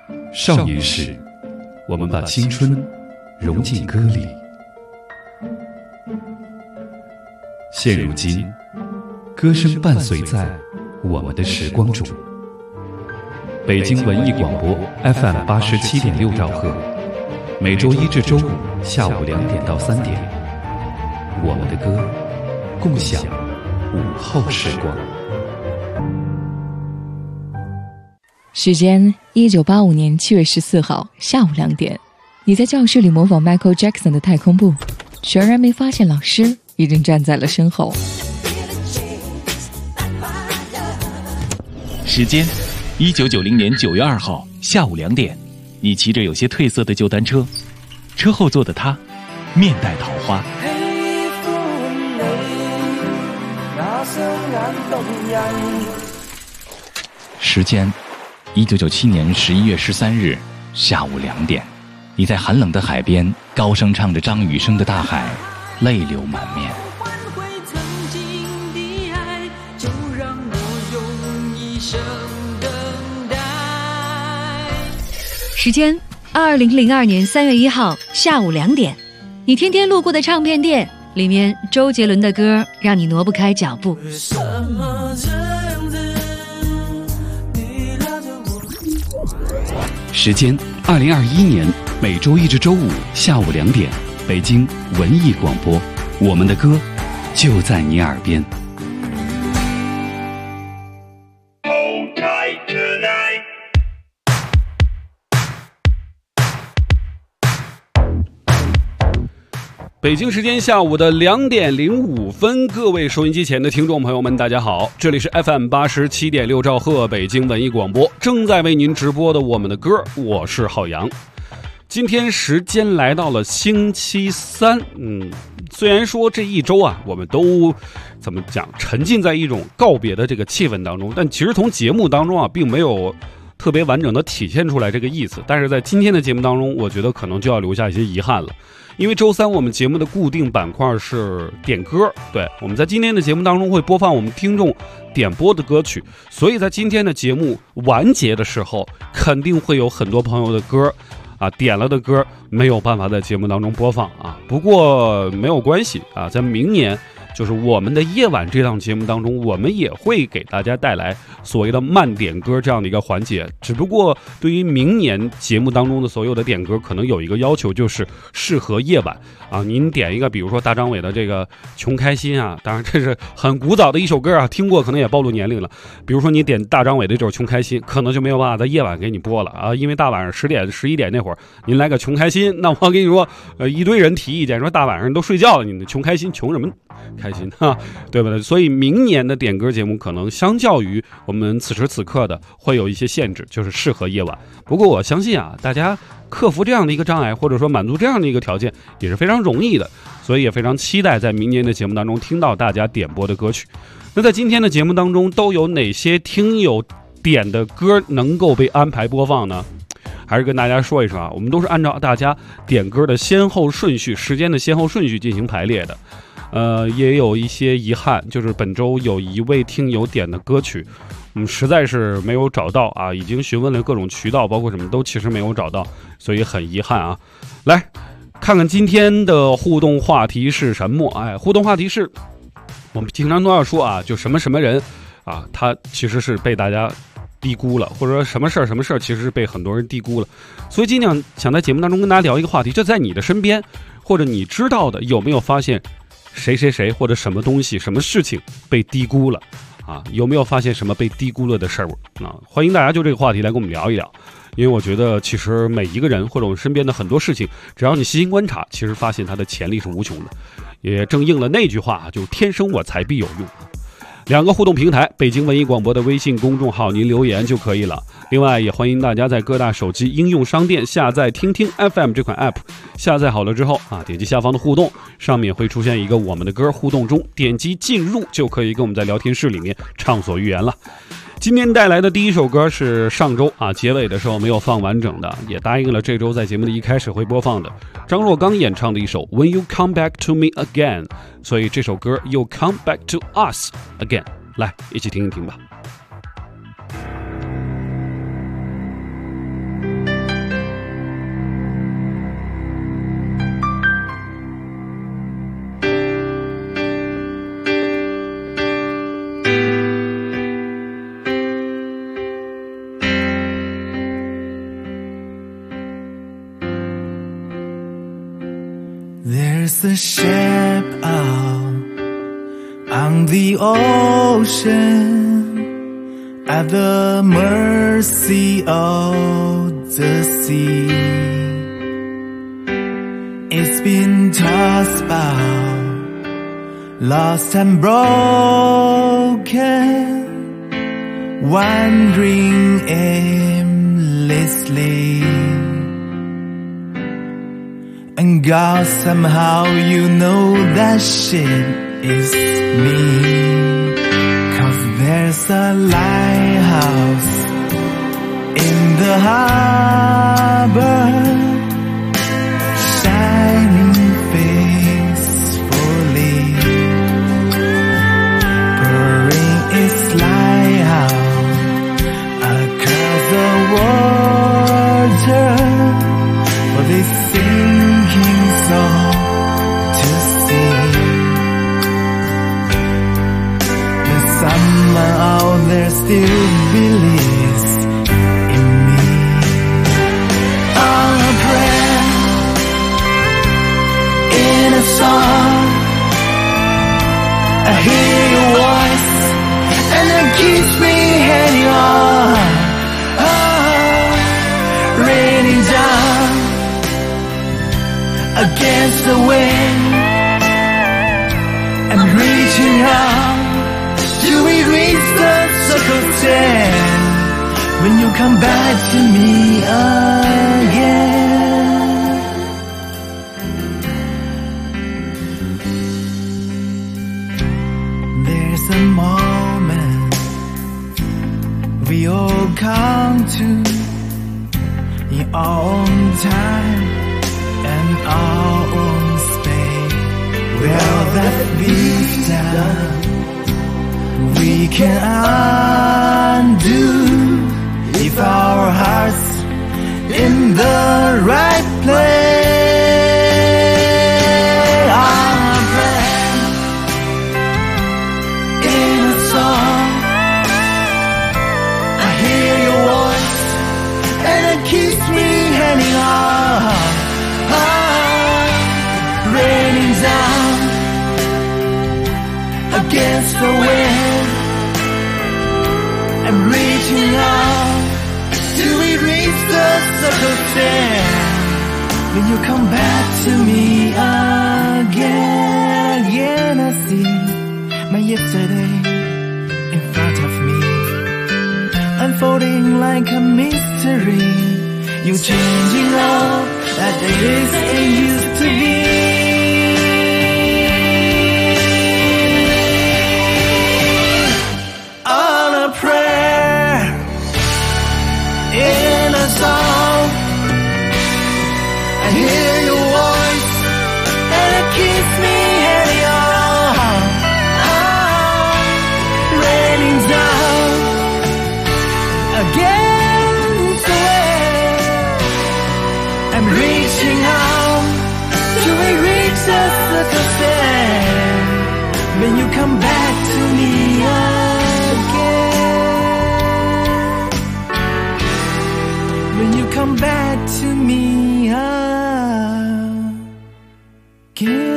少年时，我们把青春融进歌里。现如今，歌声伴随在我们的时光中。北京文艺广播 FM 87.6兆赫，每周一至周五下午2点到3点，我们的歌，共享午后时光。 时间1985年7月14号下午2点，你在教室里模仿 Michael Jackson 的太空步，全然没发现老师已经站在了身后。 时间1990年9月2号下午2点，你骑着有些褪色的旧单车，车后座的他面带桃花。时间1997年11月13日下午2点，你在寒冷的海边高声唱着张雨生的《大海》，泪流满面。 时间2002年3月1号下午2点，你天天路过的唱片店里面，周杰伦的歌让你挪不开脚步。 时间2021年每周一至周五下午2点，北京文艺广播，我们的歌就在你耳边。北京时间下午的2点05分，各位收音机前的听众朋友们，大家好，这里是 FM 87.6兆赫北京文艺广播，正在为您直播的我们的歌，我是浩洋。今天时间来到了星期三，虽然说这一周啊，我们都怎么讲，沉浸在一种告别的这个气氛当中，但其实从节目当中啊，并没有特别完整的体现出来这个意思。但是在今天的节目当中，我觉得可能就要留下一些遗憾了。因为周三我们节目的固定板块是点歌，对，我们在今天的节目当中会播放我们听众点播的歌曲，所以在今天的节目完结的时候，肯定会有很多朋友的歌啊，点了的歌没有办法在节目当中播放啊。不过没有关系啊，在明年就是我们的夜晚这档节目当中，我们也会给大家带来所谓的慢点歌这样的一个环节。只不过对于明年节目当中的所有的点歌，可能有一个要求，就是适合夜晚啊。您点一个，比如说大张伟的这个《穷开心》啊，当然这是很古早的一首歌啊，听过可能也暴露年龄了。比如说你点大张伟的这首《穷开心》，可能就没有办法在夜晚给你播了啊，因为大晚上10点11点那会儿，您来个《穷开心》，那我跟你说，一堆人提意见说大晚上都睡觉了，你的穷开心穷什么？开心哈，对不对？所以明年的点歌节目可能相较于我们此时此刻的会有一些限制，就是适合夜晚。不过我相信啊，大家克服这样的一个障碍，或者说满足这样的一个条件也是非常容易的，所以也非常期待在明年的节目当中听到大家点播的歌曲。那在今天的节目当中都有哪些听友点的歌能够被安排播放呢？还是跟大家说一声啊，我们都是按照大家点歌的先后顺序，时间的先后顺序进行排列的。也有一些遗憾，就是本周有一位听友点的歌曲，实在是没有找到啊，已经询问了各种渠道，包括什么都其实没有找到，所以很遗憾啊。来看看今天的互动话题是什么？互动话题是我们经常都要说啊，就什么什么人啊，他其实是被大家低估了，或者说什么事儿其实是被很多人低估了。所以今天想在节目当中跟大家聊一个话题，就在你的身边或者你知道的，有没有发现谁谁谁或者什么东西什么事情被低估了啊？有没有发现什么被低估了的事儿啊？欢迎大家就这个话题来跟我们聊一聊，因为我觉得其实每一个人或者我们身边的很多事情，只要你细心观察，其实发现它的潜力是无穷的，也正应了那句话，就天生我材必有用。2个互动平台，北京文艺广播的微信公众号，您留言就可以了。另外也欢迎大家在各大手机应用商店下载听听 FM 这款 app， 下载好了之后啊，点击下方的互动，上面会出现一个我们的歌互动中，点击进入就可以跟我们在聊天室里面畅所欲言了。今天带来的第一首歌是上周啊结尾的时候没有放完整的，也答应了这周在节目的一开始会播放的，张若刚演唱的一首 When You Come Back to Me Again， 所以这首歌 You Come Back to Us Again， 来一起听一听吧。 There's a ship out on the ocean at the mercy of the sea. It's been tossed about, lost and broken, wandering aimlessly. And God, somehow you know that ship is me. 'Cause there's a lighthouse in the harbor, shining faithfully, pouring its light out across the water for this sinking soul to see. That someone out there still believes in me. On a prayer, in a song, I hear your voice and it keeps me hanging on. Raining down against the wind, I'm reaching out till we reach the circle's end. When you come back to me again, there's a moment we all come to in our own time and our own space. Well, that beats down, we can undo if our hearts in the right place. I'm praying in a song, I hear your voice and it keeps me hanging on. Raining down against the wind, I'm reaching out till we reach the circle's end. When you come back to me again, again I see my yesterday in front of me, unfolding like a mystery. You changing all that is it used to be. On a prayer, in a song, I hear your voice and it keeps me hanging on. Raining down against the wind, I'm reaching out till we reach the circle's end. When you come back to me again, when you come back to me again.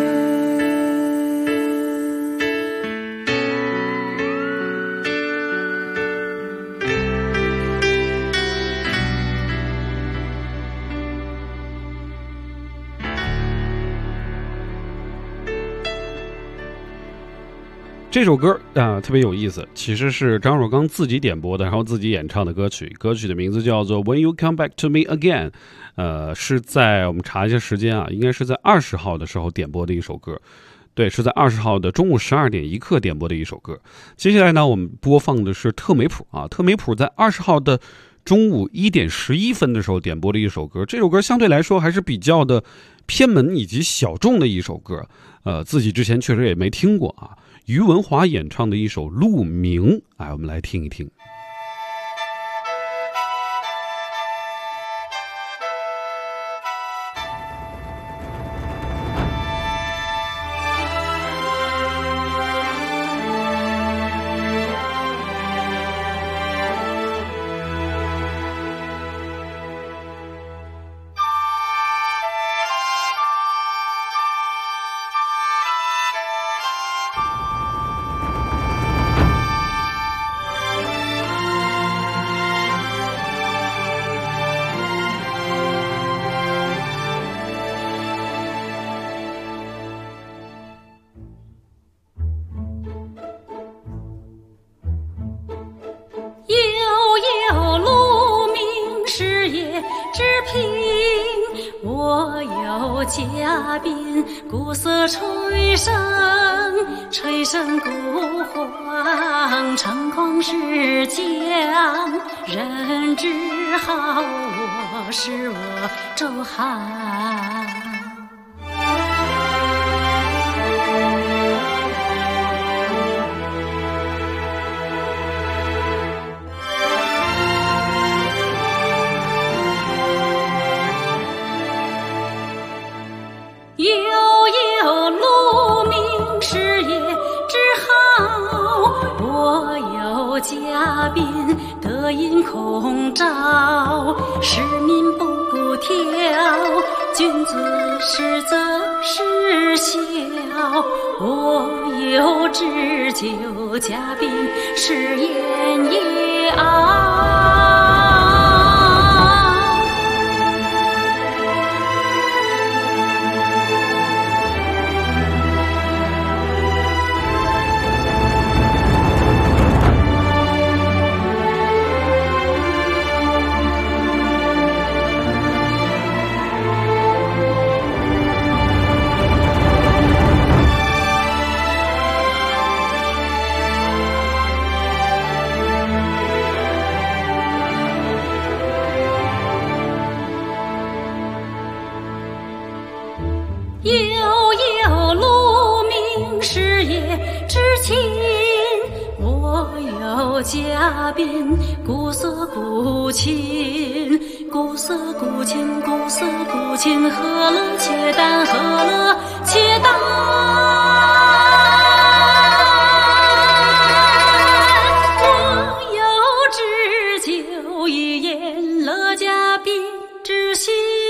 这首歌特别有意思，其实是张若刚自己点播的，然后自己演唱的歌曲。歌曲的名字叫做 When You Come Back to Me Again， 是在我们查一下时间啊，应该是在20号的时候点播的一首歌。对，是在20号的中午12点1刻点播的一首歌。接下来呢，我们播放的是特美普啊，特美普在20号的中午1点11分的时候点播的一首歌。这首歌相对来说还是比较的偏门以及小众的一首歌，自己之前确实也没听过啊。于文华演唱的一首《鹿鸣》，哎，我们来听一听。 事业之平。我有嘉宾，鼓瑟吹笙，吹笙鼓簧，唱旷世疆。人只好我是我周航。悠鹿鸣，事业之好。我有嘉宾，德音孔昭。使民不挑，君子实则是孝。我有置酒嘉宾，是言也傲。悠鹿鸣，事业之亲。我有嘉宾，鼓瑟鼓琴，鼓瑟鼓琴，鼓瑟鼓琴，何乐且丹，何乐且丹。我有置酒一宴，乐嘉宾之心。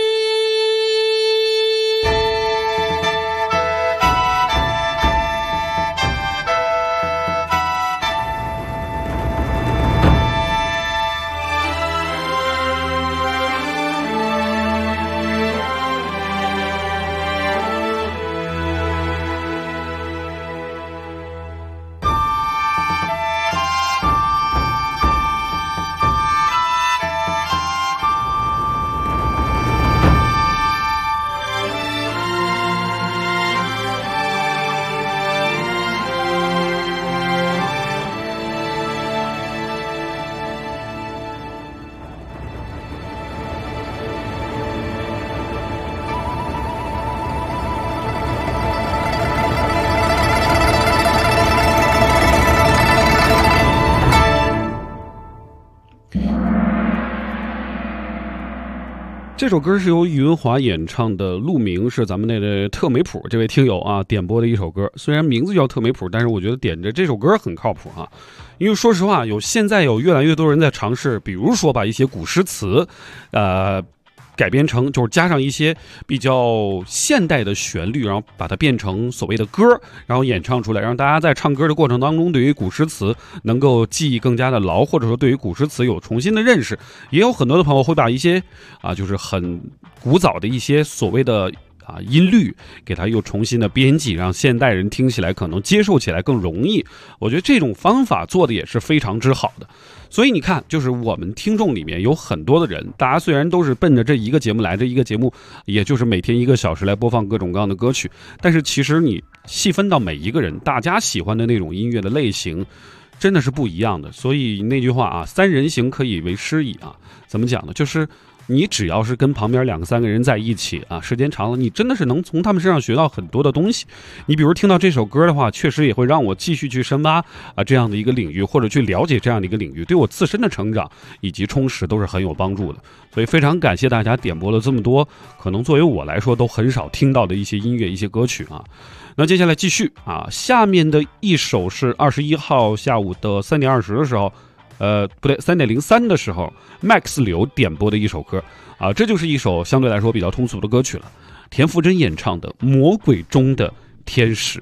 这首歌是由余文华演唱的《鹿鸣》，是咱们那个特美普这位听友啊点播的一首歌。虽然名字叫特美普，但是我觉得点着这首歌很靠谱啊。因为说实话，现在有越来越多人在尝试，比如说把一些古诗词，改编成就是加上一些比较现代的旋律，然后把它变成所谓的歌，然后演唱出来，让大家在唱歌的过程当中对于古诗词能够记忆更加的牢，或者说对于古诗词有重新的认识。也有很多的朋友会把一些就是很古早的一些所谓的音律给它又重新的编辑，让现代人听起来可能接受起来更容易。我觉得这种方法做的也是非常之好的。所以你看，就是我们听众里面有很多的人，大家虽然都是奔着这一个节目来，这一个节目也就是每天1个小时来播放各种各样的歌曲，但是其实你细分到每一个人，大家喜欢的那种音乐的类型真的是不一样的。所以那句话三人行可以为师矣怎么讲呢？就是你只要是跟旁边2个3个人在一起时间长了，你真的是能从他们身上学到很多的东西。你比如听到这首歌的话，确实也会让我继续去深挖这样的一个领域，或者去了解这样的一个领域，对我自身的成长以及充实都是很有帮助的。所以非常感谢大家点播了这么多可能作为我来说都很少听到的一些音乐一些歌曲那接下来继续下面的一首是21号下午的3点20的时候不对，3点03的时候 Max 刘点播的一首歌这就是一首相对来说比较通俗的歌曲了，田馥甄演唱的《魔鬼中的天使》。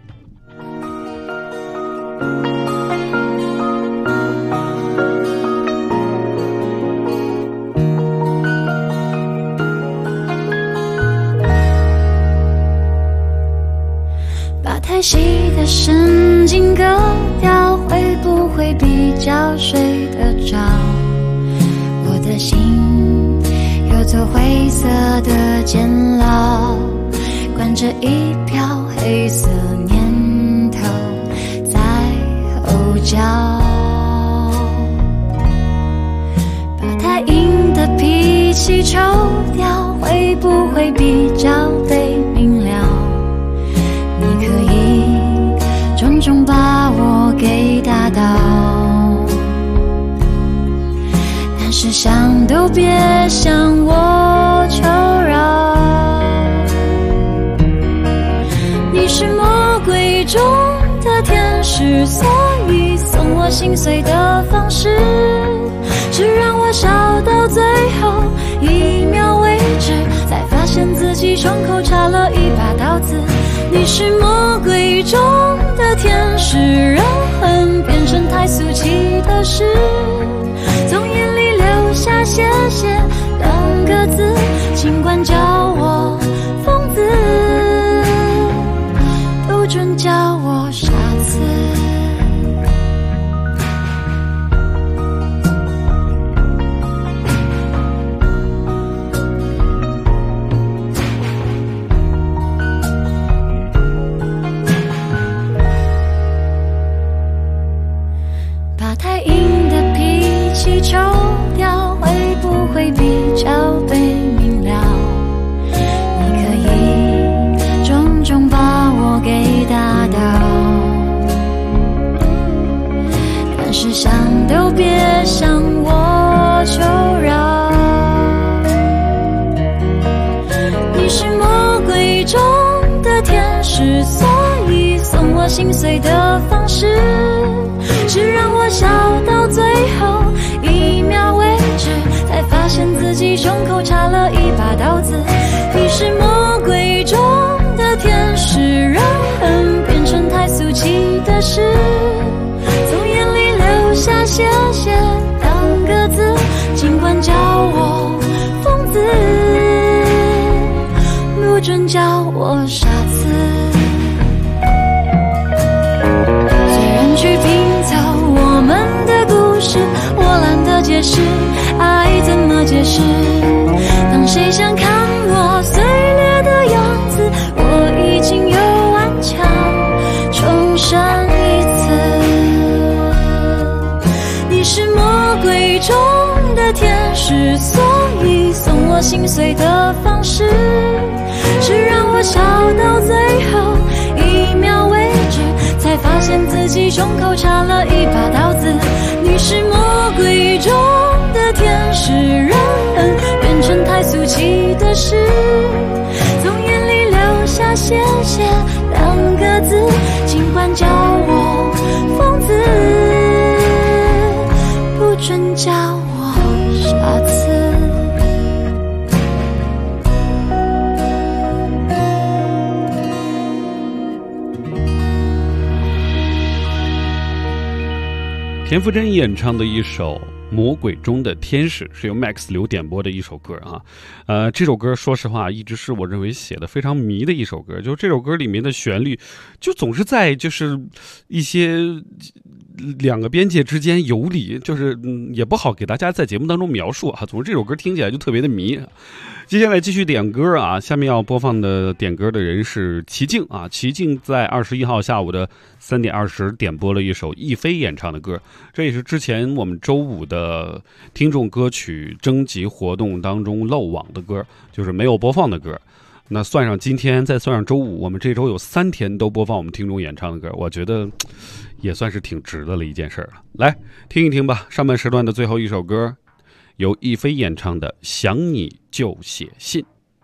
把太细的神经割掉，会不会比较睡得着？我的心个灰色的监牢，关着一瓢黑色念头在后脚，把太硬的脾气抽掉，会不会比较被明了？你可以重重把我给打倒，但是想都别向我求饶。你是魔鬼中的天使，所以送我心碎的方式是让我笑到最后一秒为止，才发现自己胸口插了一把刀子。你是魔鬼中的天使，让恨变成太俗气的事，从眼里流下谢谢两个字，尽管叫我疯子，不准叫我傻子。把太硬的脾气抽掉，会不会比较被明了？你可以重重把我给打倒，但是想都别向我求饶。你是魔鬼中的天使，所以送我心碎的方式是让我笑到最后一秒为止，才发现自己胸口插了一把刀子。你是魔鬼中的天使，让恨变成太俗气的事，从眼里流下谢谢两个字，尽管叫我疯子，不准叫我傻子。去拼凑我们的故事，我懒得解释爱怎么解释。当谁想看我碎裂的样子，我已经有顽强重生一次。你是魔鬼中的天使，所以送我心碎的方式是让我笑到最后一秒为止，才发现自己胸口插了一把刀子。你是魔鬼中的天使，让恨变成太俗气的事，从眼里流下谢谢两个字，尽管叫我疯子，不准叫我傻子。 田馥甄演唱的一首《魔鬼中的天使》是由 Max 刘点播的一首歌啊，这首歌说实话一直是我认为写的非常迷的一首歌，就这首歌里面的旋律就总是在就是一些两个边界之间游离，就是也不好给大家在节目当中描述啊，总之这首歌听起来就特别的迷。接下来继续点歌啊，下面要播放的点歌的人是齐静啊，齐静在21号下午的3点20点播了一首亦菲演唱的歌，这也是之前我们周五的听众歌曲征集活动当中漏网的歌，就是没有播放的歌。那算上今天，再算上周五，我们这周有3天都播放我们听众演唱的歌，我觉得也算是挺值得了一件事了。来听一听吧，上半时段的最后一首歌，由亦菲演唱的《想你就写信》。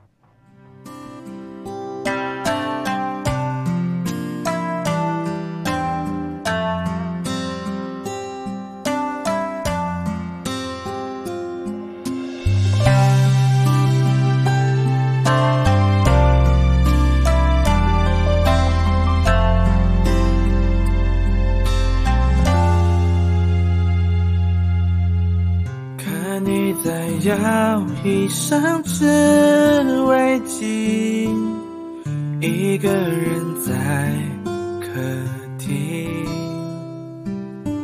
在摇椅上织围巾，一个人在客厅，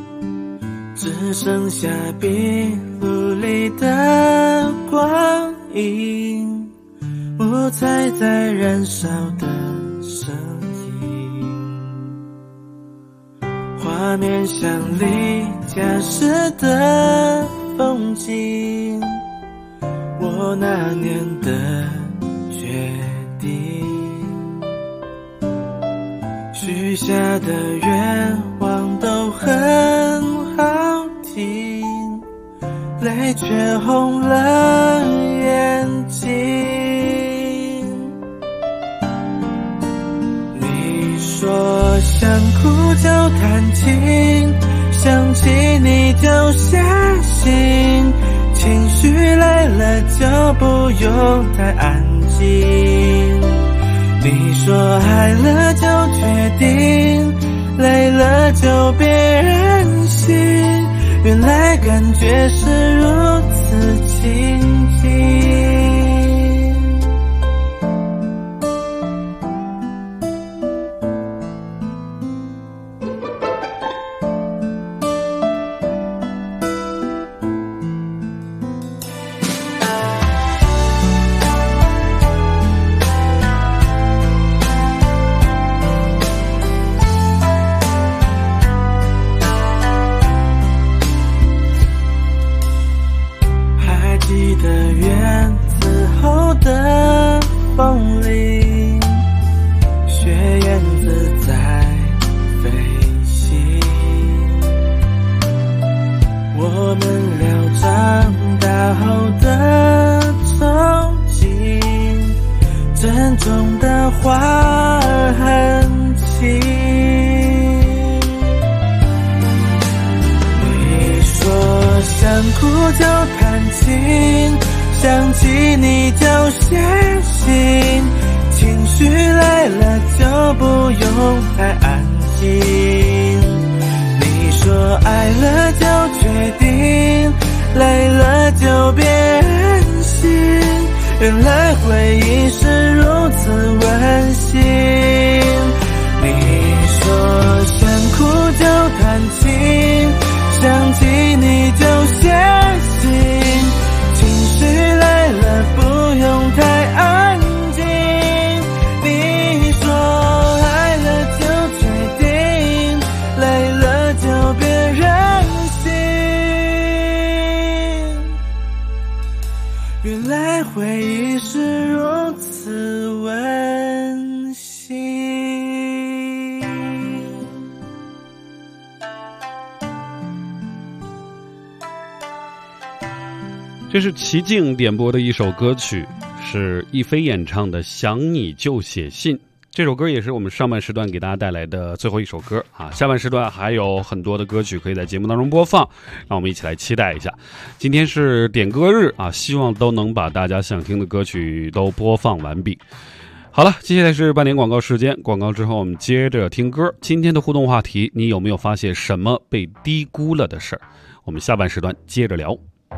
只剩下壁炉里的光影，五彩在燃烧的声音，画面像离家时的风景，我那年的决定，许下的愿望都很好听，泪却红了眼睛。你说想哭就弹琴，想起你就下心，情绪来了就不用太安静。你说爱了就决定，累了就别任性，原来感觉是如此亲近。记得院子后的风铃，雪燕子在飞行，我们俩长大后的憧憬，珍重的花儿很轻。你说想哭就弹琴，想起你就下心，情绪来了就不用太安静。你说爱了就决定，累了就别任性，原来回忆是如此温馨。你说想哭就弹琴，想起你就下心，情绪来了不用太安静。你说爱了就决定，累了就别任性，原来回忆是如此温馨。 这是齐静点播的一首歌曲，是亦菲演唱的《想你就写信》。这首歌也是我们上半时段给大家带来的最后一首歌啊，下半时段还有很多的歌曲可以在节目当中播放，让我们一起来期待一下。今天是点歌日啊，希望都能把大家想听的歌曲都播放完毕。好了，接下来是半点广告时间，广告之后我们接着听歌。今天的互动话题，你有没有发现什么被低估了的事儿？我们下半时段接着聊。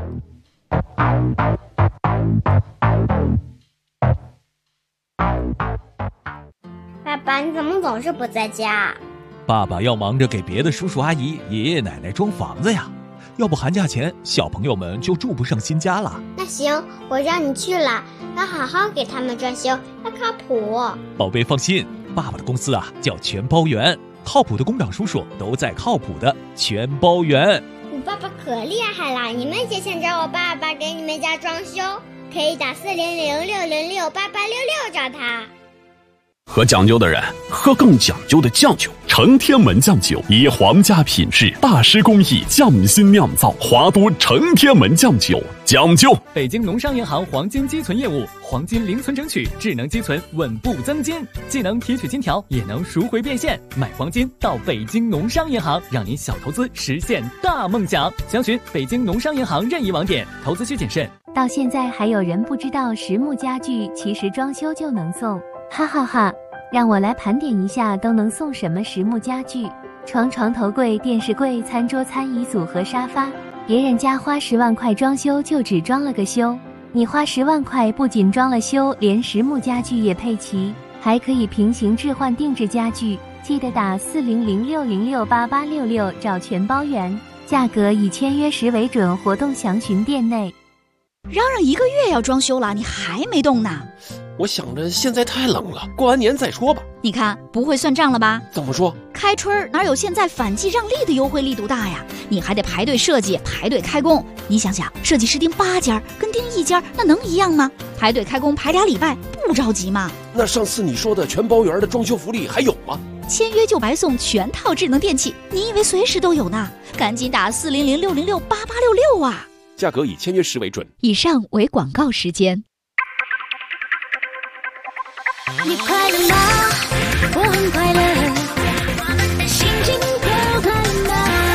爸爸，你怎么总是不在家？ 爸爸要忙着给别的叔叔阿姨、爷爷奶奶装房子呀，要不寒假前小朋友们就住不上新家了。 那行，我让你去了，要好好给他们装修，要靠谱。 宝贝放心，爸爸的公司啊叫全包园，靠谱的工长叔叔都在靠谱的全包园。 你爸爸可厉害了，你们也想找我爸爸给你们家装修，可以打400-606-8866找他。 喝讲究的人喝更讲究的酱酒，成天门酱酒以皇家品质、大师工艺匠心酿造，华都成天门酱酒讲究。 北京农商银行黄金积存业务，黄金零存整取，智能积存，稳步增金，既能提取金条，也能赎回变现。买黄金到北京农商银行，让您小投资实现大梦想。详询北京农商银行任意网点，投资需谨慎。 到现在还有人不知道实木家具其实装修就能送，哈哈哈！让我来盘点一下都能送什么实木家具：床、头柜、电视柜、餐桌、餐椅组和沙发。别人家花10万块装修就只装了个修，你花10万块不仅装了修，连实木家具也配齐，还可以平行置换定制家具。记得打400-606-8866找全包园，价格以签约时为准，活动详询店内。 嚷嚷1个月要装修了，你还没动呢？ 我想着现在太冷了，过完年再说吧。 你看不会算账了吧？ 怎么说？ 开春哪有现在反季让利的优惠力度大呀？你还得排队设计，排队开工。你想想，设计师盯8家跟盯1家，那能一样吗？排队开工排2礼拜，不着急吗？ 那上次你说的全包圆的装修福利还有吗？ 签约就白送全套智能电器，你以为随时都有呢？赶紧打400-606-8866啊！ 价格以签约时为准。 以上为广告时间。 你快乐吗？我很快乐，心情可快乐。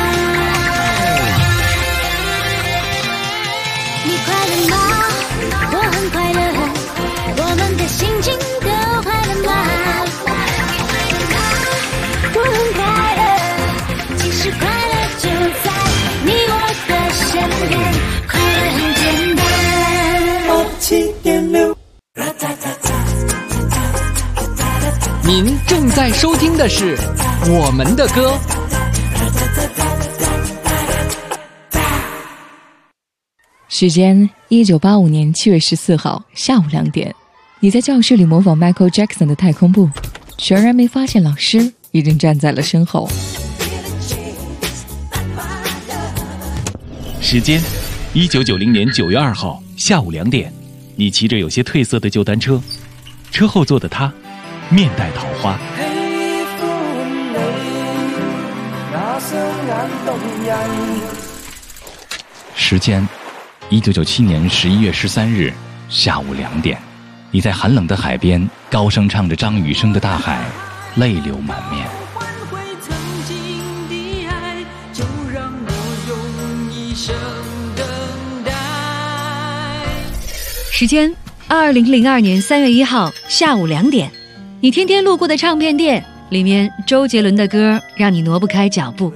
你快乐吗？我很快乐，我们的心情都快乐吗？我很快乐，其实快乐就在你我的身边，快乐很简单。87.6。 您正在收听的是我们的歌。 时间1985年7月14号下午2点，你在教室里模仿 Michael Jackson 的太空步，全然没发现老师已经站在了身后。 时间1990年9月2号下午2点，你骑着有些褪色的旧单车，车后座的他面带桃花。时间1997年11月13日下午2点，你在寒冷的海边高声唱着张雨生的《大海》，泪流满面。 时间2002年3月1号下午2点，你天天路过的唱片店，里面周杰伦的歌让你挪不开脚步。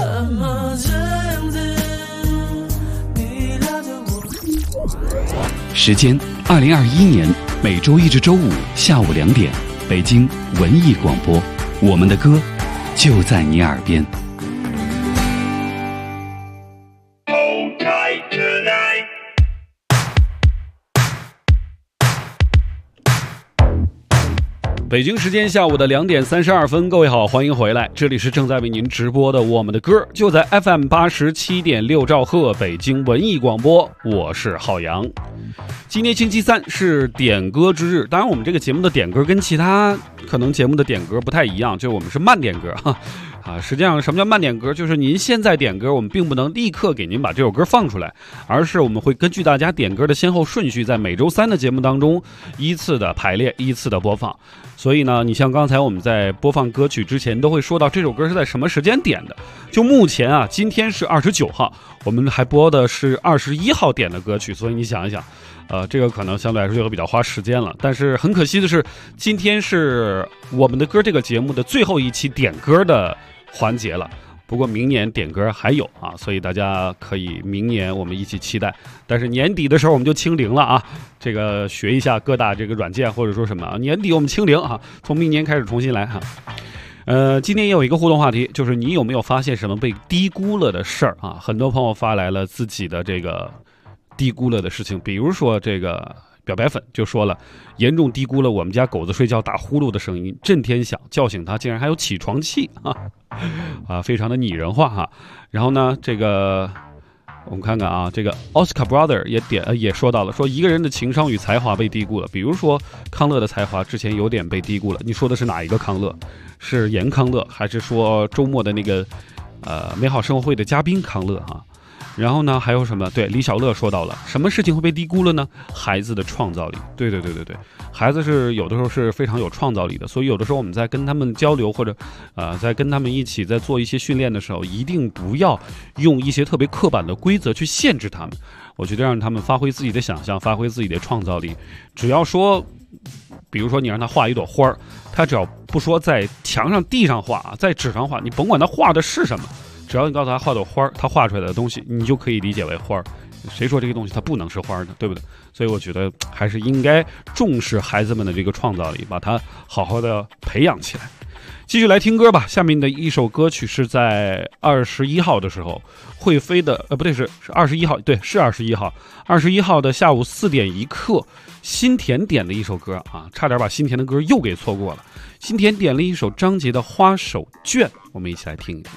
时间2021年每周一至周五下午2点，北京文艺广播，我们的歌就在你耳边。北京时间下午的2点32分，各位好，欢迎回来，这里是正在为您直播的我们的歌，就在 FM 87.6兆赫北京文艺广播，我是浩洋。今天星期三是点歌之日，当然我们这个节目的点歌跟其他可能节目的点歌不太一样，就是我们是慢点歌实际上什么叫慢点歌，就是您现在点歌，我们并不能立刻给您把这首歌放出来，而是我们会根据大家点歌的先后顺序，在每周三的节目当中依次的排列，依次的播放。所以呢，你像刚才我们在播放歌曲之前都会说到这首歌是在什么时间点的。就目前啊，今天是29号，我们还播的是21号点的歌曲，所以你想一想，这个可能相对来说就会比较花时间了。但是很可惜的是，今天是我们的歌这个节目的最后一期点歌的环节了。不过明年点歌还有啊，所以大家可以明年我们一起期待。但是年底的时候我们就清零了啊，这个学一下各大这个软件或者说什么，年底我们清零啊，从明年开始重新来哈。今天也有一个互动话题，就是你有没有发现什么被低估了的事儿啊？很多朋友发来了自己的这个低估了的事情，比如说这个表白粉就说了，严重低估了我们家狗子睡觉打呼噜的声音，震天响，叫醒它竟然还有起床气非常的拟人化哈。然后呢，这个我们看看啊，这个 Oscar Brother 也说到了，说一个人的情商与才华被低估了。比如说康乐的才华之前有点被低估了，你说的是哪一个康乐？是严康乐，还是说周末的那个美好生活会的嘉宾康乐哈？然后呢，还有什么？对，李小乐说到了，什么事情会被低估了呢？孩子的创造力。对，孩子是有的时候是非常有创造力的，所以有的时候我们在跟他们交流或者在跟他们一起在做一些训练的时候，一定不要用一些特别刻板的规则去限制他们。我觉得让他们发挥自己的想象，发挥自己的创造力。只要说，比如说你让他画一朵花，他只要不说在墙上、地上画，在纸上画，你甭管他画的是什么。只要你告诉他画朵花，他画出来的东西你就可以理解为花。谁说这个东西它不能是花呢？对不对？所以我觉得还是应该重视孩子们的这个创造力，把它好好的培养起来。 继续来听歌吧，下面的一首歌曲是在21号的时候，会飞的不对，是21号，对，是21号，21号的下午4点1刻，新田点的一首歌啊，差点把新田的歌又给错过了。新田点了一首张杰的《花手绢》，我们一起来听一听。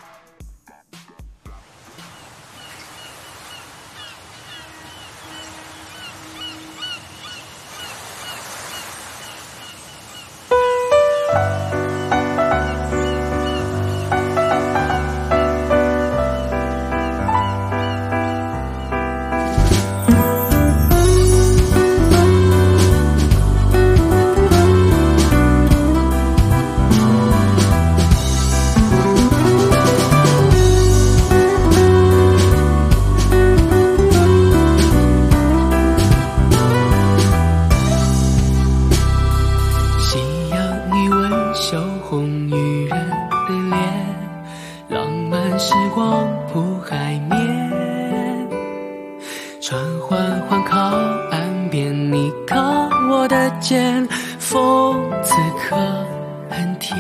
风此刻很甜，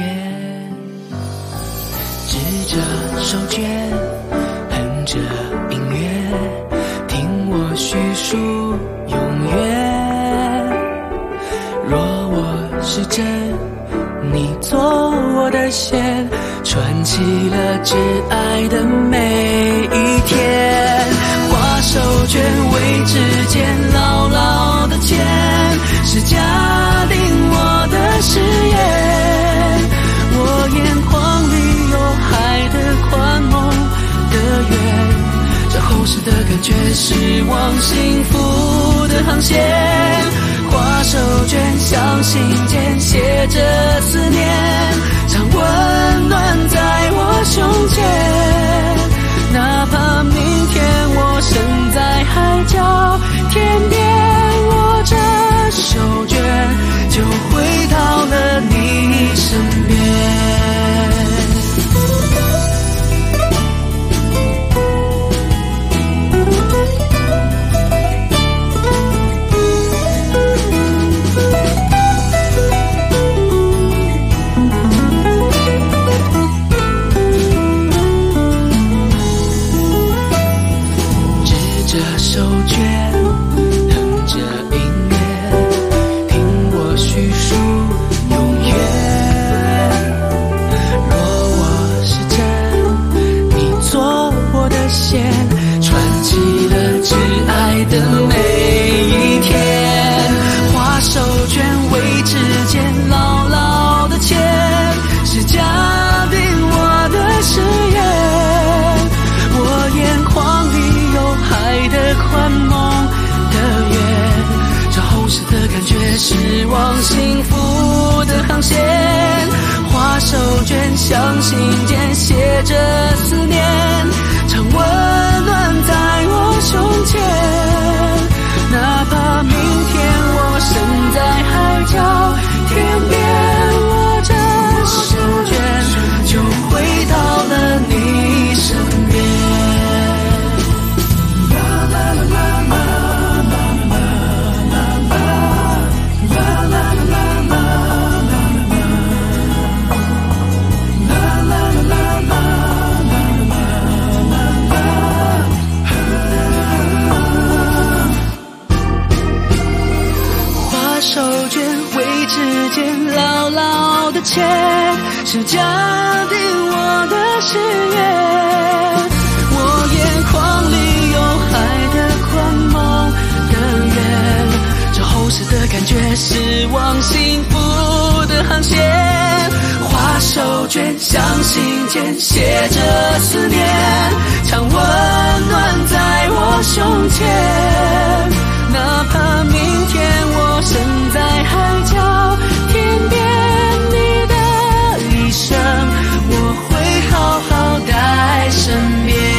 执着手绢，哼着音乐，听我叙述永远。若我是真，你做我的线，串起了挚爱的每一天。花手绢为指尖牢牢的牵，是嘉定我的誓言。我眼眶里有海的宽梦的远，这厚实的感觉是往幸福的航线。花手绢像信笺写着思念，常温暖在我胸前。哪怕明天我身在海角天边，握着手绢就回到了你身边。手绢哼着音乐，听我叙述永远。若我是真，你做我的线，串起了挚爱的每一天。花手绢为指尖牢牢的牵，是嘉定我的誓言。我眼眶里有海的宽梦的远，这厚实的感觉是往幸福的航线。花手绢像信笺写着思念，常温暖在我胸前。哪怕明天我身在海角天边，握着手绢就回到了你身边。手绢为指尖牢牢的牵，是嘉定我的誓言。我眼眶里有海的宽梦的远，这厚实的感觉是往幸福的航线。花手绢像信笺写着思念，常温暖在我胸前。哪怕明天我身在海角天边，你的一生我会好好带身边。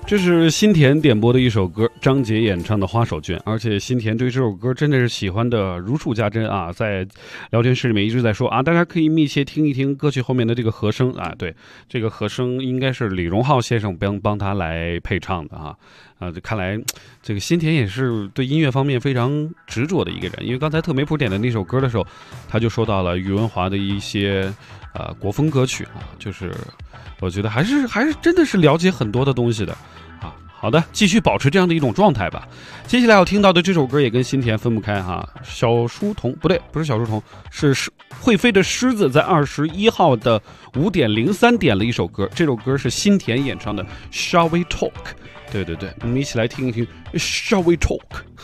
这是新田点播的一首歌，张杰演唱的《花手绢》，而且新田对这首歌真的是喜欢的如数家珍啊，在聊天室里面一直在说啊，大家可以密切听一听歌曲后面的这个和声啊，对，这个和声应该是李荣浩先生帮他来配唱的啊。看来这个新田也是对音乐方面非常执着的一个人，因为刚才特梅普点的那首歌的时候，他就说到了宇文华的一些国风歌曲啊，就是我觉得还是真的是了解很多的东西的啊。好的，继续保持这样的一种状态吧。接下来要听到的这首歌也跟新田分不开哈，小书童不对，不是小书童，是会飞的狮子在21号的5点03点了一首歌，这首歌是新田演唱的 Shall We Talk。对对对，我们一起来听一听 Shall We Talk。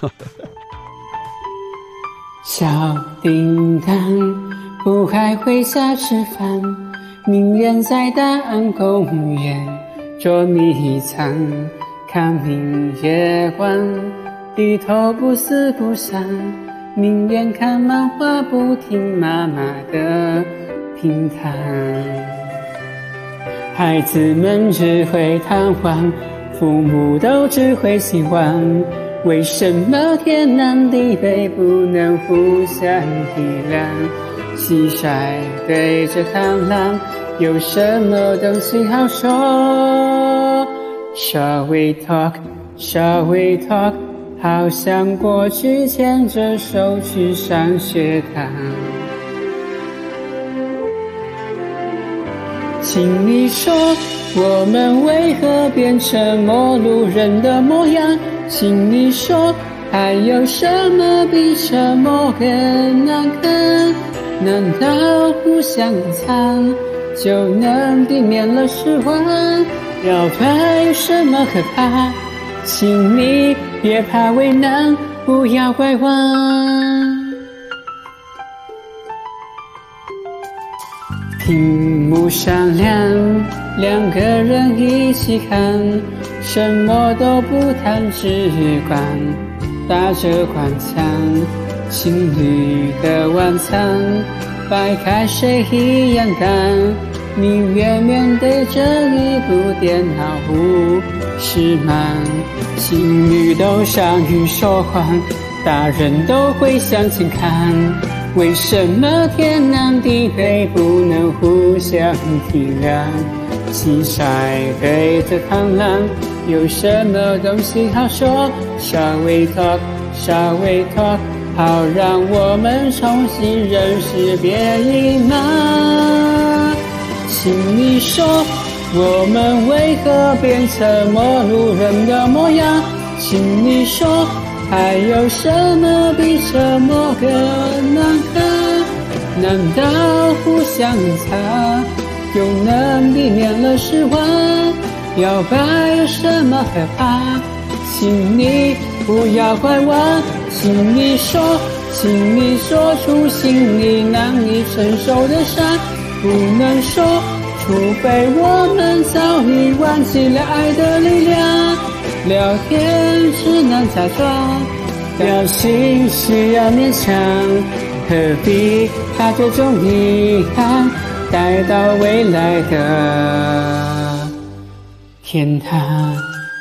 小叮当不还回家吃饭，宁愿在大安公园捉迷藏，看明月光，低头不思不想，宁愿看漫画不听妈妈的评弹。孩子们只会探望，父母都只会希望，为什么天南地北不能互相体谅？蟋蟀对着螳螂，有什么东西好说？ Shall we talk, shall we talk， 好像过去牵着手去上学堂。请你说，我们为何变成陌路人的模样？请你说，还有什么比沉默更难看？难道不相藏就能避免了失望？表白有什么可怕？请你别怕为难，不要拐弯。屏幕闪亮，两个人一起看，什么都不谈，只管打着官腔。情侣的晚餐，白开水一样淡，宁愿面对着一部电脑不是吗？情侣都善于说谎，大人都会向前看，为什么天南地北不能互相体谅？蟋蟀对着螳螂，有什么东西好说？ Shall we talk, shall we talk， 好让我们重新认识，别隐瞒。请你说，我们为何变成陌路人的模样？请你说，还有什么比沉默更难看？难道互相擦就能避免了失望？表白有什么可怕？请你不要拐弯。请你说，请你说出心里难以承受的伤，不能说，除非我们早已忘记了爱的力量。聊天只能假装，表情需要勉强，何必把这种遗憾带到未来的天堂？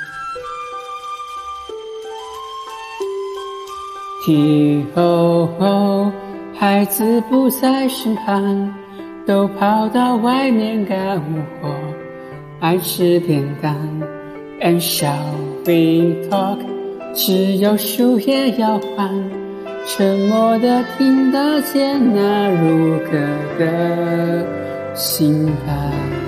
以后孩子不在身旁，都跑到外面干活，爱吃便当。And shall we talk， 只有树叶摇晃，沉默地听得见那如歌的心房。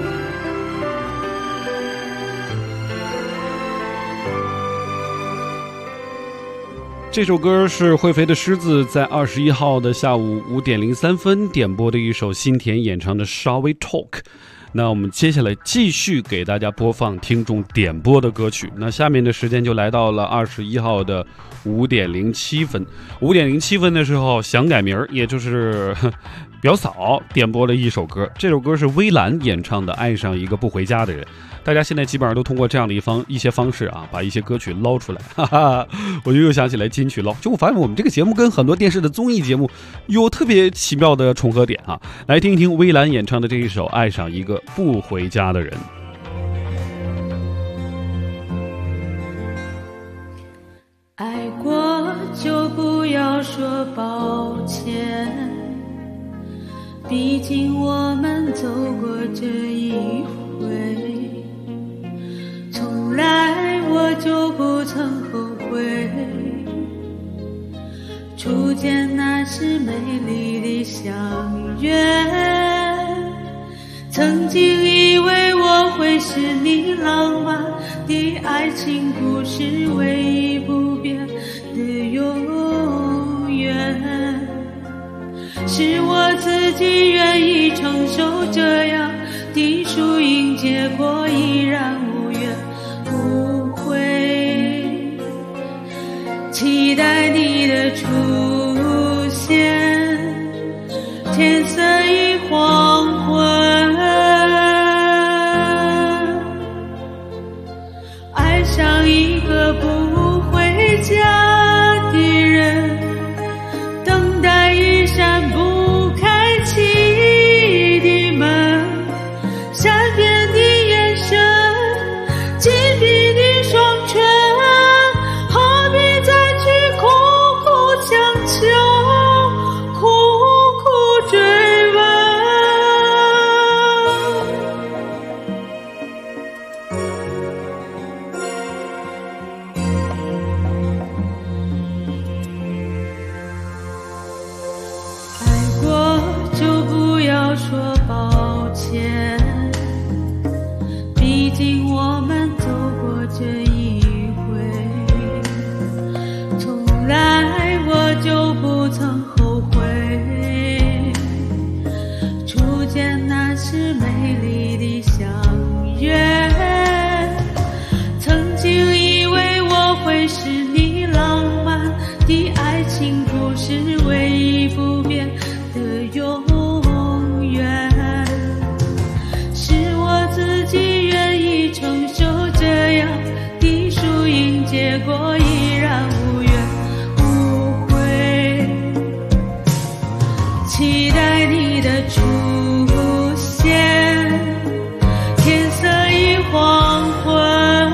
这首歌是会飞的狮子在21号的下午5点03分点播的一首新田演唱的 Shall We Talk。 那我们接下来继续给大家播放听众点播的歌曲，那下面的时间就来到了21号的5点07分。5点07分的时候，想改名儿，也就是表嫂点播了一首歌，这首歌是微蓝演唱的《爱上一个不回家的人》。大家现在基本上都通过这样的一些方式啊，把一些歌曲捞出来，哈哈，我就又想起来金曲捞。就我发现我们这个节目跟很多电视的综艺节目有特别奇妙的重合点啊，来听一听微蓝演唱的这一首《爱上一个不回家的人》。 要说抱歉，毕竟我们走过这一回，从来我就不曾后悔，初见那是美丽的相约，曾经以为我会是你浪漫的爱情故事，唯一不变的永远，是我自己愿意承受这样的输赢结果，依然无怨无悔，期待你的出现，天色已黄昏，爱上一个不回家的人，等待一扇不开启的门，善变的眼神，紧闭的双唇，何必再去苦苦强求，苦苦追问。爱过就不要说抱歉，毕竟我们走过这一回，从来我就不曾后悔，初见那是美丽的相约，曾经以为我会是你浪漫的爱情故事，唯一不变的永远，是我自己愿意承受这样的输赢结果，依然无怨无悔，期待你的出现，天色已黄昏，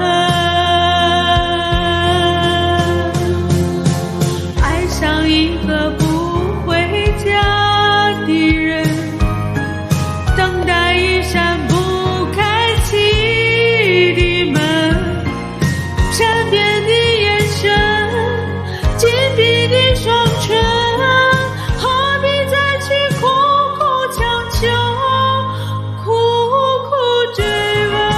爱上一个不回家的人，等待一扇不开启的门，善变的眼神，紧闭的双唇，何必再去苦苦强求，苦苦追问。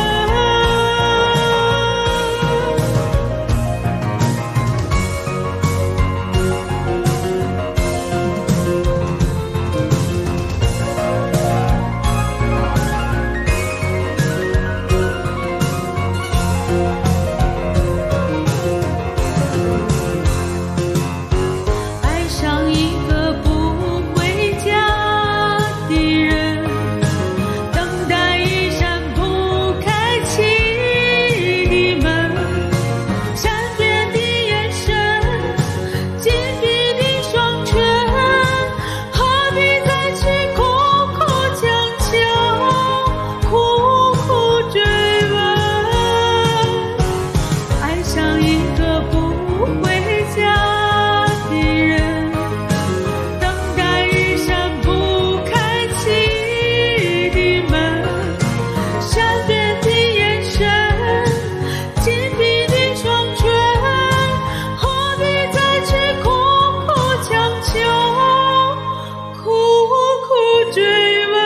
爱上一个不回家的人，等待一扇不开启的门，善变的眼神，紧闭的双唇，何必再去苦苦强求，苦苦追问。爱上一个不回家的人，等待一扇不开启的门，善变的眼神，紧闭的双唇，何必再去苦苦强求，苦苦追问。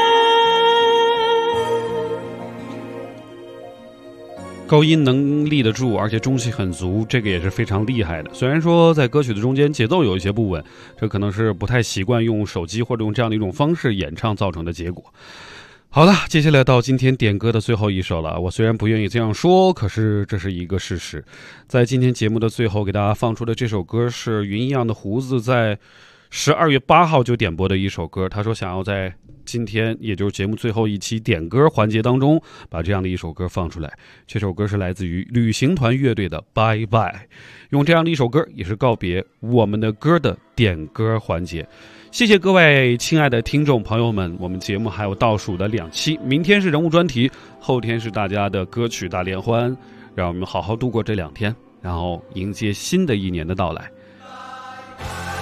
高音能立得住，而且中气很足，这个也是非常厉害的。虽然说在歌曲的中间节奏有一些不稳，这可能是不太习惯用手机或者用这样的一种方式演唱造成的结果。好了，接下来到今天点歌的最后一首了。我虽然不愿意这样说，可是这是一个事实。在今天节目的最后给大家放出的这首歌是云一样的胡子在12月8号就点播的一首歌，他说想要在今天也就是节目最后一期点歌环节当中把这样的一首歌放出来。这首歌是来自于旅行团乐队的 Bye Bye， 用这样的一首歌也是告别我们的歌的点歌环节。谢谢各位亲爱的听众朋友们，我们节目还有倒数的2期，明天是人物专题，后天是大家的歌曲大联欢，让我们好好度过这2天，然后迎接新的一年的到来。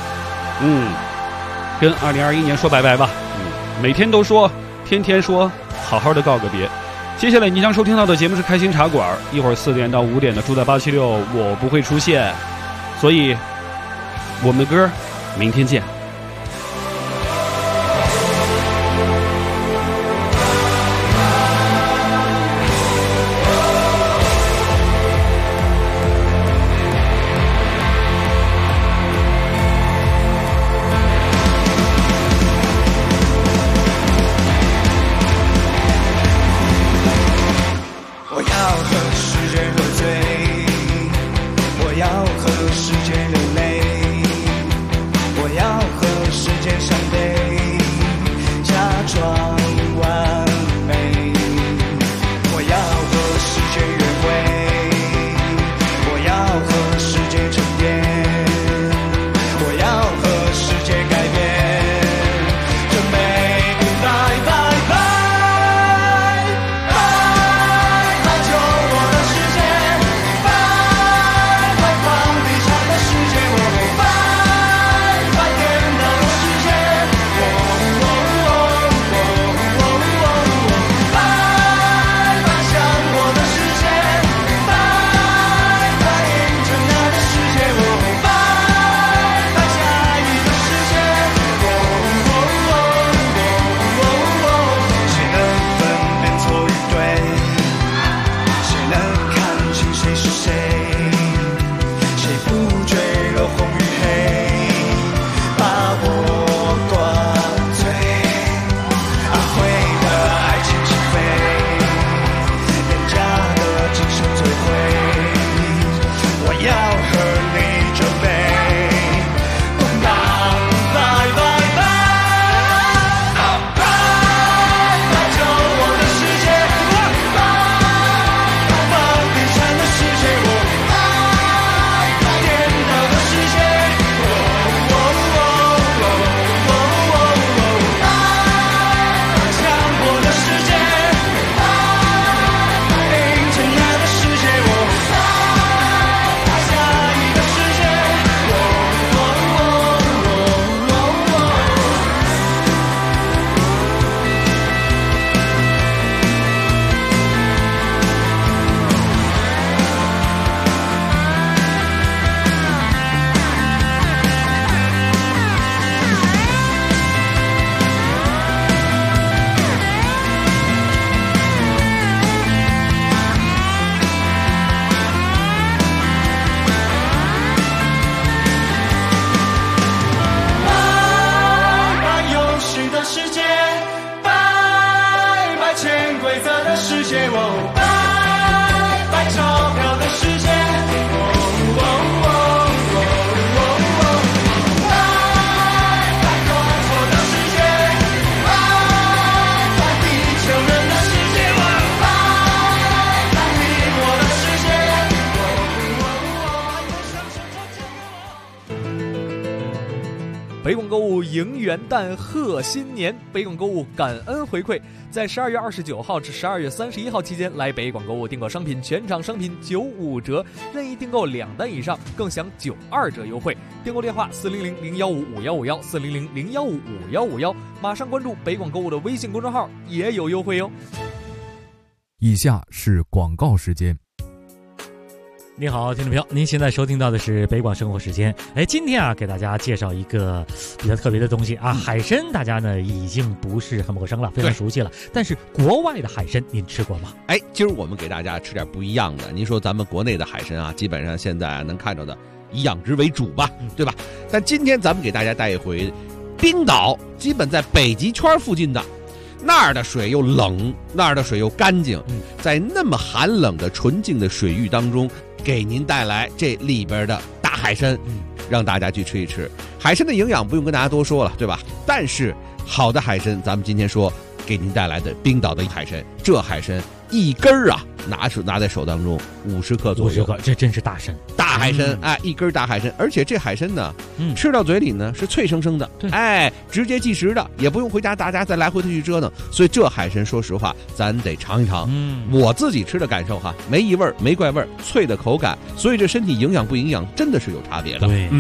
跟2021年说拜拜吧。每天都说，天天说，好好的告个别。接下来你将收听到的节目是开心茶馆，一会儿4点到5点的住在876，我不会出现，所以我们的歌明天见。 北广购物迎元旦贺新年，北广购物感恩回馈，在12月29号至12月31号期间来北广购物订购商品，全场商品95折，任意订购2单以上更享92折优惠。订购电话400-015-5151，400-015-5151，马上关注北广购物的微信公众号也有优惠哟。 以下是广告时间。 你好，听众朋友，您现在收听到的是北广生活时间。今天啊，给大家介绍一个比较特别的东西啊，海参，大家呢已经不是很陌生了，非常熟悉了。但是国外的海参您吃过吗？ 今儿我们给大家吃点不一样的。您说咱们国内的海参啊，基本上现在能看到的以养殖为主吧，对吧？但今天咱们给大家带一回冰岛，基本在北极圈附近的。那儿的水又冷，那儿的水又干净，在那么寒冷的纯净的水域当中，给您带来这里边的大海参，让大家去吃一吃。海参的营养不用跟大家多说了，对吧？但是好的海参，咱们今天说给您带来的冰岛的海参，这海参一根儿啊，拿在手当中50克左右 ，50克，这真是大参， 大海参，一根大海参，而且这海参呢，吃到嘴里呢是脆生生的，直接即食的，也不用回家大家再来回的去折腾，所以这海参说实话，咱得尝一尝。我自己吃的感受哈，没异味，没怪味，脆的口感，所以这身体营养不营养真的是有差别的。 对，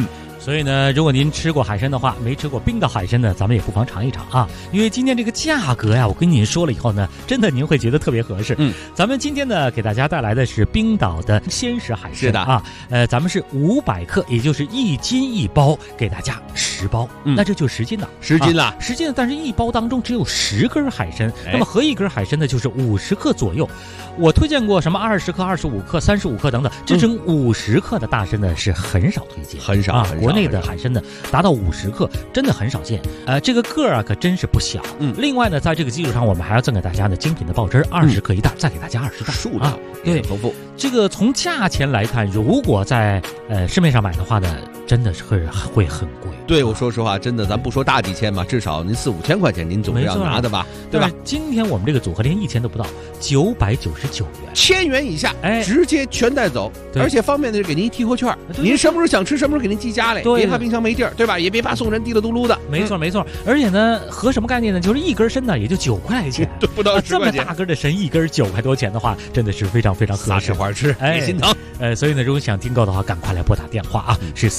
所以呢，如果您吃过海参的话，没吃过冰岛海参呢，咱们也不妨尝一尝啊。因为今天这个价格呀，我跟您说了以后呢，真的您会觉得特别合适。咱们今天呢给大家带来的是冰岛的鲜食海参， 是的啊，咱们是500克，也就是1斤1包，给大家10包，那这就10斤了 ，10斤了 ，10斤了，但是1包当中只有10根海参，那么合一根海参呢就是50克左右。我推荐过什么20克、25克、35克等等，这种50克的大参呢是很少推荐， 很少啊。国内的海参呢达到50克真的很少见，这个个啊可真是不小。另外呢，在这个基础上，我们还要赠给大家呢精品的爆汁，20克一袋，再给大家20袋， 数量对， 丰富。 这个从价钱来看，如果在市面上买的话呢，真的是会很贵。 对，我说实话，真的，咱不说大几千嘛，至少您4、5千块钱，您总是要拿的吧，对吧？ 今天我们这个组合连1000都不到，999元 ，1000元以下，直接全带走，而且方便的是给您提货券，您什么时候想吃，什么时候给您寄家来，别怕冰箱没地儿，对吧？也别怕送人滴了嘟噜的。 没错没错，而且呢，合什么概念呢？就是一根参呢也就9块钱， 不到10块钱。 这么大根的参，一根9块多钱的话，真的是非常非常合适， 撒花吃，别心疼。 所以呢，如果想订购的话，赶快来拨打电话啊，是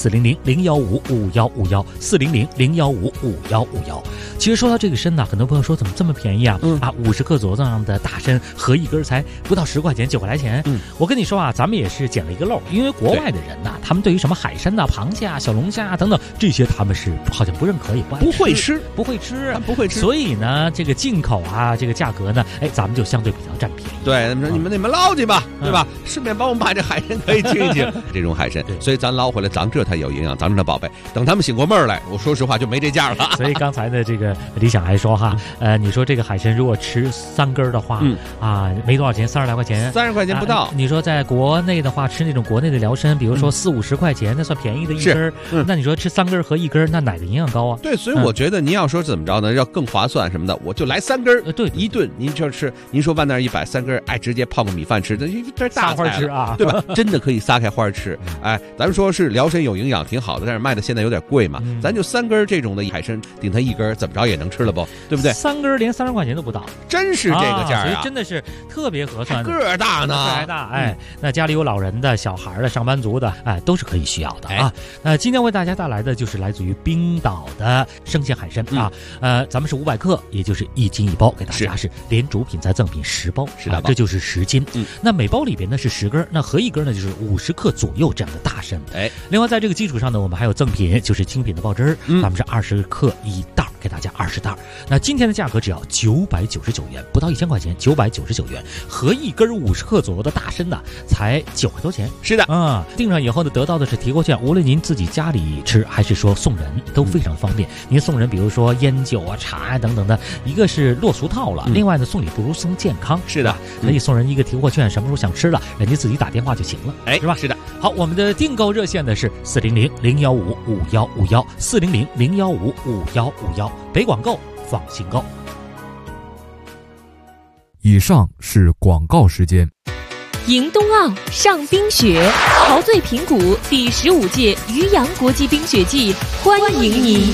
400-015-5151，400-015-5151。其实说到这个参呢，很多朋友说怎么这么便宜啊，50克左右这样的大参，合一根才不到10块钱，9块来钱。我跟你说啊，咱们也是捡了一个漏，因为国外的人呐，他们对于什么海参呐、螃蟹啊、小龙虾啊等等这些，他们是好像不认可，也不会吃。所以呢，这个进口啊，这个价格呢，咱们就相对比较占便宜。 对，你们捞去吧，对吧？顺便帮我们把这海参可以清一清，这种海参，所以咱捞回来，咱这才有营养，咱这的宝贝。等他们醒过味儿来，我说实话就没这价了。 所以刚才呢，这个李想还说哈，你说这个海参如果吃3根的话，没多少钱，30来块钱 ，30块钱不到。 你说在国内的话，吃那种国内的辽参，比如说40、50块钱，那算便宜的一根。那你说吃3根合一根，那哪个营养高啊？ 对，所以我觉得您要说怎么着呢，要更划算什么的，我就来3根， 对， 一顿您就吃。您说万那130根，直接泡个米饭吃，这大花吃啊， 对吧？真的可以撒开花吃。咱们说是辽参有营养挺好的，但是卖的现在有点贵嘛，咱就3根这种的海参顶它1根，怎么着也能吃了不？对不对 ？3根连30块钱都不到， 真是这个价所以真的是特别合算的。 个大呢， 个还大，那家里有老人的、小孩的、上班族的，都是可以需要的啊。今天为大家带来的就是来自于冰岛的生鲜海参啊，咱们是500克，也就是1斤1包，给大家是连主品再赠品10包，这就是10斤。那每包里边呢是10根，那合一根呢就是50克左右这样的大参。另外在这个基础上呢，我们还有赠品，就是精品的爆汁，咱们是20克一袋，给大家20袋。那今天的价格只要999元，不到1000块钱，999元，合一根50克左右的大参呢，才9块多钱。 是的， 订上以后呢，得到的是提货券，无论您自己家里吃还是说送人，都非常方便。您送人，比如说烟酒啊、茶啊等等的，一个是落俗套了，另外呢，送礼不如送健康。 是的， 可以送人一个提货券，什么时候想吃了，人家自己打电话就行了，是吧？ 是的。 好，我们的订购热线呢是400-015-5151，400-015-5151，北广购，放心购。 以上是广告时间。 迎冬奥，上冰雪，陶醉平谷第15届渔阳国际冰雪季，欢迎您！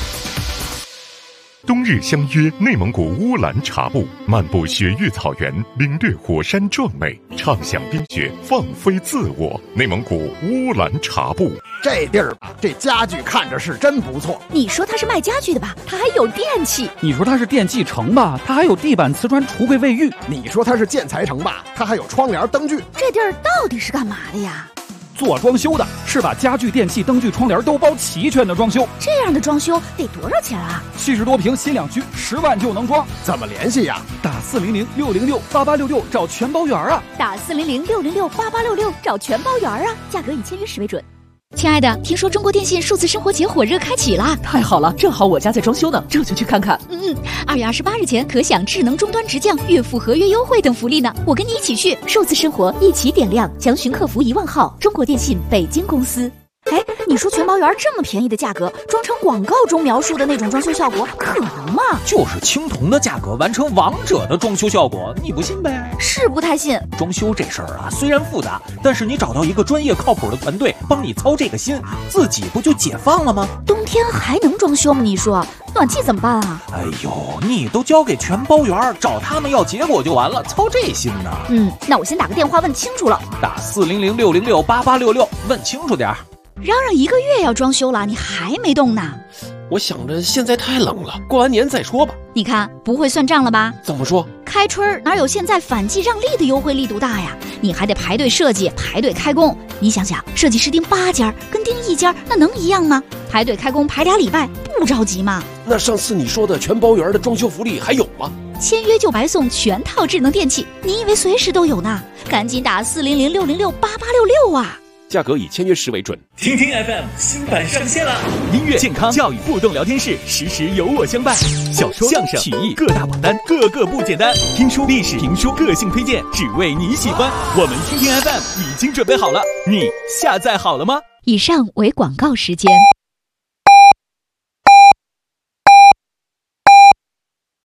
冬日相约内蒙古乌兰察布，漫步雪域草原，领略火山壮美，畅享冰雪，放飞自我。内蒙古乌兰察布， 这地儿吧，这家具看着是真不错。 你说它是卖家具的吧？它还有电器。 你说它是电器城吧？它还有地板、瓷砖、橱柜、卫浴。 你说它是建材城吧？它还有窗帘、灯具。 这地儿到底是干嘛的呀？ 做装修的，是把家具、电器、灯具、窗帘都包齐全的装修。 这样的装修得多少钱啊 ？70多平新两居，10万就能装。 怎么联系呀？ 打400-606-8866找全包圆啊！ 打400-606-8866找全包圆啊！价格以签约时为准。亲爱的，听说中国电信数字生活节火热开启了， 太好了，正好我家在装修呢，这就去看看。 2月28日前可享智能终端直降、月付合约优惠等福利呢，我跟你一起去，数字生活一起点亮，详询客服1万号，中国电信北京公司。你说全包圆这么便宜的价格，装成广告中描述的那种装修效果，可能吗？ 就是青铜的价格完成王者的装修效果，你不信呗？ 是不太信。 装修这事儿啊，虽然复杂，但是你找到一个专业靠谱的团队帮你操这个心，自己不就解放了吗？ 冬天还能装修吗？你说暖气怎么办啊？ 哎呦，你都交给全包圆，找他们要结果就完了，操这心呢？ 那我先打个电话问清楚了。 打400-606-8866，问清楚点。 嚷嚷1个月要装修了，你还没动呢？ 我想着现在太冷了，过完年再说吧。 你看不会算账了吧？ 怎么说？ 开春哪有现在反季让利的优惠力度大呀？你还得排队设计，排队开工。你想想，设计师订8家跟订1家，那能一样吗？排队开工排2礼拜，不着急吗？ 那上次你说的全包圆的装修福利还有吗？ 签约就白送全套智能电器，你以为随时都有呢？赶紧打400-606-8866啊！ 价格以签约时为准。 听听 FM 新版上线了，音乐、健康、教育、互动聊天室，时时有我相伴。小说、相声、曲艺各大榜单，个个不简单。听书、历史、评书，个性推荐，只为你喜欢。我们听听 FM 已经准备好了，你下载好了吗？ 以上为广告时间。